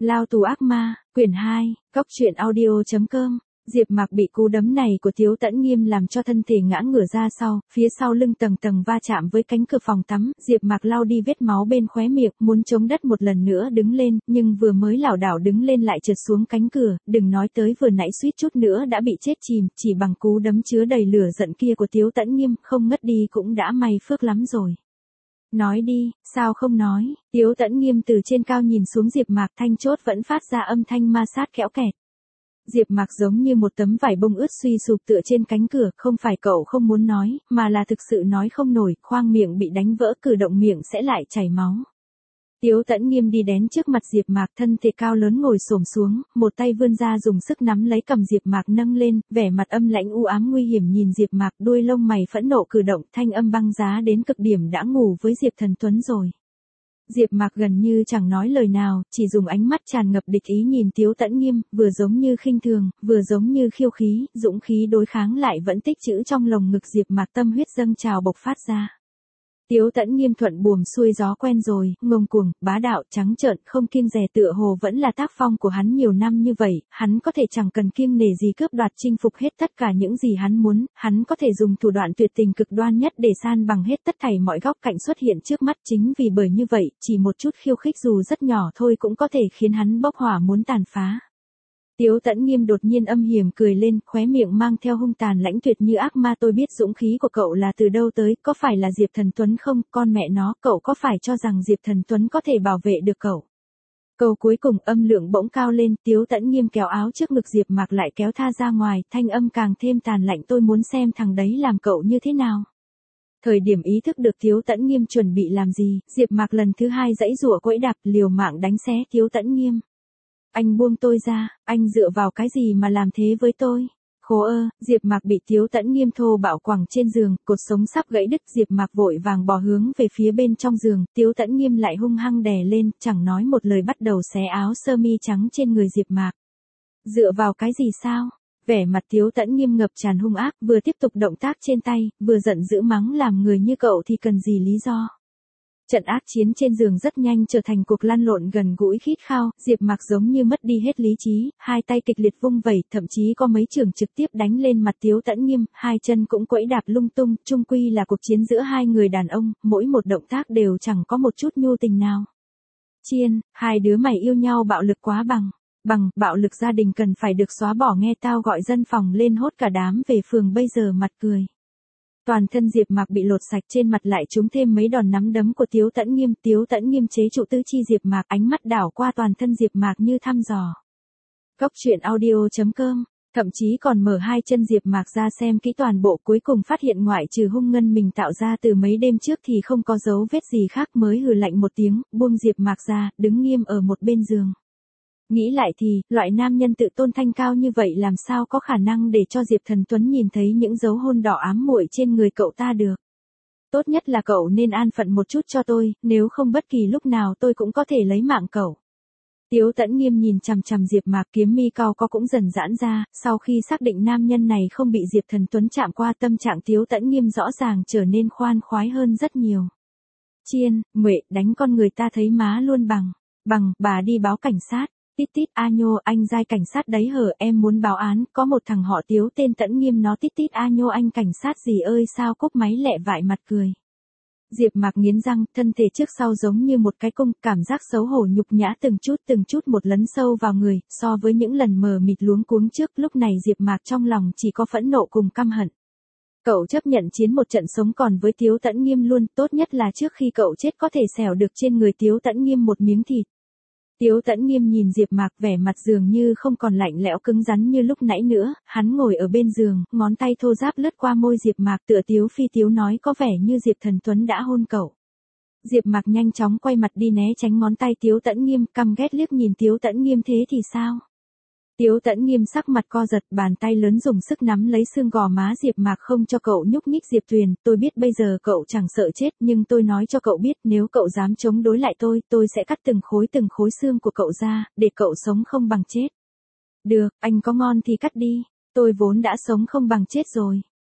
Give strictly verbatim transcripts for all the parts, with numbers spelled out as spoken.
Lao tù ác ma, quyển hai, góc truyện audio chấm com. Diệp Mạc bị cú đấm này của Tiếu Tẫn Nghiêm làm cho thân thể ngã ngửa ra sau, phía sau lưng tầng tầng va chạm với cánh cửa phòng tắm, Diệp Mạc lau đi vết máu bên khóe miệng, muốn chống đất một lần nữa đứng lên, nhưng vừa mới lảo đảo đứng lên lại trượt xuống cánh cửa, đừng nói tới vừa nãy suýt chút nữa đã bị chết chìm, chỉ bằng cú đấm chứa đầy lửa giận kia của Tiếu Tẫn Nghiêm, không ngất đi cũng đã may phước lắm rồi. Nói đi, sao không nói? Tiếu Tẫn Nghiêm từ trên cao nhìn xuống Diệp Mạc, thanh chốt vẫn phát ra âm thanh ma sát kẽo kẹt. Diệp Mạc giống như một tấm vải bông ướt suy sụp tựa trên cánh cửa, không phải cậu không muốn nói, mà là thực sự nói không nổi, khoang miệng bị đánh vỡ, cử động miệng sẽ lại chảy máu. Tiếu Tẫn Nghiêm đi đến trước mặt Diệp Mạc, thân thể cao lớn ngồi xổm xuống, một tay vươn ra dùng sức nắm lấy cầm Diệp Mạc nâng lên, vẻ mặt âm lãnh u ám nguy hiểm nhìn Diệp Mạc, đuôi lông mày phẫn nộ cử động, thanh âm băng giá đến cực điểm, đã ngủ với Diệp Thần Tuấn rồi. Diệp Mạc gần như chẳng nói lời nào, chỉ dùng ánh mắt tràn ngập địch ý nhìn Tiếu Tẫn Nghiêm, vừa giống như khinh thường, vừa giống như khiêu khí, dũng khí đối kháng lại vẫn tích trữ trong lồng ngực Diệp Mạc, tâm huyết dâng trào bộc phát ra. Tiếu Tẫn Nghiêm thuận buồm xuôi gió quen rồi, ngông cuồng, bá đạo, trắng trợn, không kiêng dè, tựa hồ vẫn là tác phong của hắn nhiều năm như vậy, hắn có thể chẳng cần kiêng nể gì cướp đoạt chinh phục hết tất cả những gì hắn muốn, hắn có thể dùng thủ đoạn tuyệt tình cực đoan nhất để san bằng hết tất thảy mọi góc cạnh xuất hiện trước mắt, chính vì bởi như vậy, chỉ một chút khiêu khích dù rất nhỏ thôi cũng có thể khiến hắn bốc hỏa muốn tàn phá. Tiếu Tẫn Nghiêm đột nhiên âm hiểm cười lên, khóe miệng mang theo hung tàn lãnh tuyệt như ác ma, tôi biết dũng khí của cậu là từ đâu tới, có phải là Diệp Thần Tuấn không, con mẹ nó, cậu có phải cho rằng Diệp Thần Tuấn có thể bảo vệ được cậu? Câu cuối cùng âm lượng bỗng cao lên, Tiếu Tẫn Nghiêm kéo áo trước ngực Diệp Mạc lại kéo tha ra ngoài, thanh âm càng thêm tàn lạnh, tôi muốn xem thằng đấy làm cậu như thế nào. Thời điểm ý thức được Tiếu Tẫn Nghiêm chuẩn bị làm gì, Diệp Mạc lần thứ hai giãy giụa quẫy đạp, liều mạng đánh xé Tiếu Tẫn Nghiêm. Anh buông tôi ra, anh dựa vào cái gì mà làm thế với tôi? Khố ơ, Diệp Mạc bị Tiếu Tẫn Nghiêm thô bạo quẳng trên giường, cột sống sắp gãy đứt, Diệp Mạc vội vàng bò hướng về phía bên trong giường, Tiếu Tẫn Nghiêm lại hung hăng đè lên, chẳng nói một lời bắt đầu xé áo sơ mi trắng trên người Diệp Mạc. Dựa vào cái gì sao? Vẻ mặt Tiếu Tẫn Nghiêm ngập tràn hung ác, vừa tiếp tục động tác trên tay, vừa giận dữ mắng làm người như cậu thì cần gì lý do? Trận ác chiến trên giường rất nhanh trở thành cuộc lăn lộn gần gũi khít khao, Diệp Mạc giống như mất đi hết lý trí, hai tay kịch liệt vung vẩy, thậm chí có mấy chưởng trực tiếp đánh lên mặt Tiếu Tẫn Nghiêm, hai chân cũng quẫy đạp lung tung, chung quy là cuộc chiến giữa hai người đàn ông, mỗi một động tác đều chẳng có một chút nhu tình nào. Chiên, hai đứa mày yêu nhau bạo lực quá bằng, bằng, bạo lực gia đình cần phải được xóa bỏ, nghe tao gọi dân phòng lên hốt cả đám về phường bây giờ mặt cười. Toàn thân Diệp Mạc bị lột sạch, trên mặt lại trúng thêm mấy đòn nắm đấm của Tiếu Tẫn Nghiêm, Tiếu Tẫn Nghiêm chế trụ tứ chi Diệp Mạc, ánh mắt đảo qua toàn thân Diệp Mạc như thăm dò. Góc truyện audio chấm com, thậm chí còn mở hai chân Diệp Mạc ra xem kỹ toàn bộ, cuối cùng phát hiện ngoại trừ hung ngân mình tạo ra từ mấy đêm trước thì không có dấu vết gì khác, mới hừ lạnh một tiếng, buông Diệp Mạc ra, đứng nghiêm ở một bên giường. Nghĩ lại thì, loại nam nhân tự tôn thanh cao như vậy làm sao có khả năng để cho Diệp Thần Tuấn nhìn thấy những dấu hôn đỏ ám muội trên người cậu ta được. Tốt nhất là cậu nên an phận một chút cho tôi, nếu không bất kỳ lúc nào tôi cũng có thể lấy mạng cậu. Tiếu Tẫn Nghiêm nhìn chằm chằm Diệp Mạc, kiếm mi cau có cũng dần giãn ra, sau khi xác định nam nhân này không bị Diệp Thần Tuấn chạm qua, tâm trạng Tiếu Tẫn Nghiêm rõ ràng trở nên khoan khoái hơn rất nhiều. Chiên, muội, đánh con người ta thấy má luôn bằng, bằng, bà đi báo cảnh sát. Tít tít a nhô, anh giai cảnh sát đấy hở, em muốn báo án, có một thằng họ Tiếu tên Tẫn Nghiêm nó tít tít a nhô anh cảnh sát gì ơi, sao cúp máy lẹ vại mặt cười. Diệp Mạc nghiến răng, thân thể trước sau giống như một cái cung, cảm giác xấu hổ nhục nhã từng chút từng chút một lấn sâu vào người, so với những lần mờ mịt luống cuống trước, lúc này Diệp Mạc trong lòng chỉ có phẫn nộ cùng căm hận. Cậu chấp nhận chiến một trận sống còn với Tiếu Tẫn Nghiêm luôn, tốt nhất là trước khi cậu chết có thể xẻo được trên người Tiếu Tẫn Nghiêm một miếng thịt. Tiếu Tẫn Nghiêm nhìn Diệp Mạc, vẻ mặt dường như không còn lạnh lẽo cứng rắn như lúc nãy nữa, hắn ngồi ở bên giường, ngón tay thô ráp lướt qua môi Diệp Mạc, tựa tiếu phi tiếu nói, có vẻ như Diệp Thần Tuấn đã hôn cậu. Diệp Mạc nhanh chóng quay mặt đi né tránh ngón tay Tiếu Tẫn Nghiêm, căm ghét liếc nhìn Tiếu Tẫn Nghiêm, thế thì sao? Tiếu Tẫn Nghiêm sắc mặt co giật, bàn tay lớn dùng sức nắm lấy xương gò má Diệp Mạc, không cho cậu nhúc nhích. Diệp Tuyền, tôi biết bây giờ cậu chẳng sợ chết, nhưng tôi nói cho cậu biết, nếu cậu dám chống đối lại tôi, tôi sẽ cắt từng khối từng khối xương của cậu ra, để cậu sống không bằng chết. Được, anh có ngon thì cắt đi, tôi vốn đã sống không bằng chết rồi.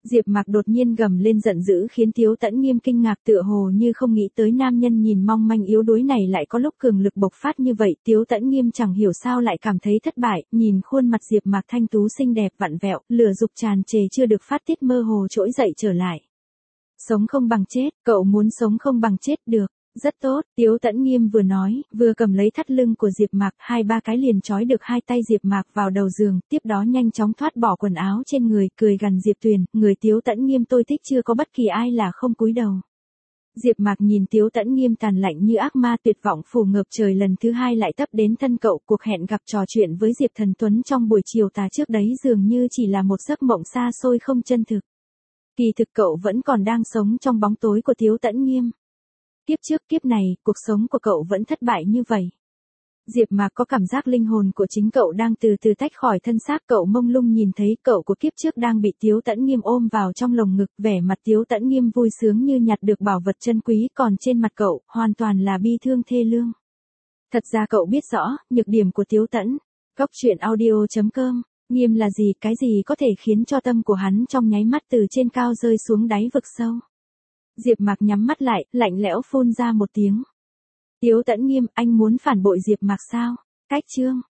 Diệp Mạc đột nhiên gầm lên giận dữ khiến Tiếu Tẫn Nghiêm kinh ngạc tựa hồ như không nghĩ tới nam nhân nhìn mong manh yếu đuối này lại có lúc cường lực bộc phát như vậy. Tiếu Tẫn Nghiêm chẳng hiểu sao lại cảm thấy thất bại, nhìn khuôn mặt Diệp Mạc thanh tú xinh đẹp vặn vẹo, lửa dục tràn trề chưa được phát tiết mơ hồ trỗi dậy trở lại. Sống không bằng chết, cậu muốn sống không bằng chết được. Rất tốt, Tiếu Tẫn Nghiêm vừa nói, vừa cầm lấy thắt lưng của Diệp Mạc, hai ba cái liền trói được hai tay Diệp Mạc vào đầu giường, tiếp đó nhanh chóng thoát bỏ quần áo trên người, cười gằn Diệp Tuyền, người Tiếu Tẫn Nghiêm tôi thích chưa có bất kỳ ai là không cúi đầu. Diệp Mạc nhìn Tiếu Tẫn Nghiêm tàn lạnh như ác ma tuyệt vọng phủ ngập trời lần thứ hai lại tấp đến thân cậu, cuộc hẹn gặp trò chuyện với Diệp Thần Tuấn trong buổi chiều tà trước đấy dường như chỉ là một giấc mộng xa xôi không chân thực. Kỳ thực cậu vẫn còn đang sống trong bóng tối của Tiếu Tẫn Nghiêm. Kiếp trước kiếp này, cuộc sống của cậu vẫn thất bại như vậy. Diệp Mạc có cảm giác linh hồn của chính cậu đang từ từ tách khỏi thân xác, cậu mông lung nhìn thấy cậu của kiếp trước đang bị Tiếu Tẫn Nghiêm ôm vào trong lồng ngực, vẻ mặt Tiếu Tẫn Nghiêm vui sướng như nhặt được bảo vật chân quý, còn trên mặt cậu, hoàn toàn là bi thương thê lương. Thật ra cậu biết rõ, nhược điểm của Tiếu Tẫn. Góc truyện audio chấm com, Nghiêm là gì, cái gì có thể khiến cho tâm của hắn trong nháy mắt từ trên cao rơi xuống đáy vực sâu. Diệp Mạc nhắm mắt lại, lạnh lẽo phun ra một tiếng. Tiếu Tẫn Nghiêm, anh muốn phản bội Diệp Mạc sao? Cách chương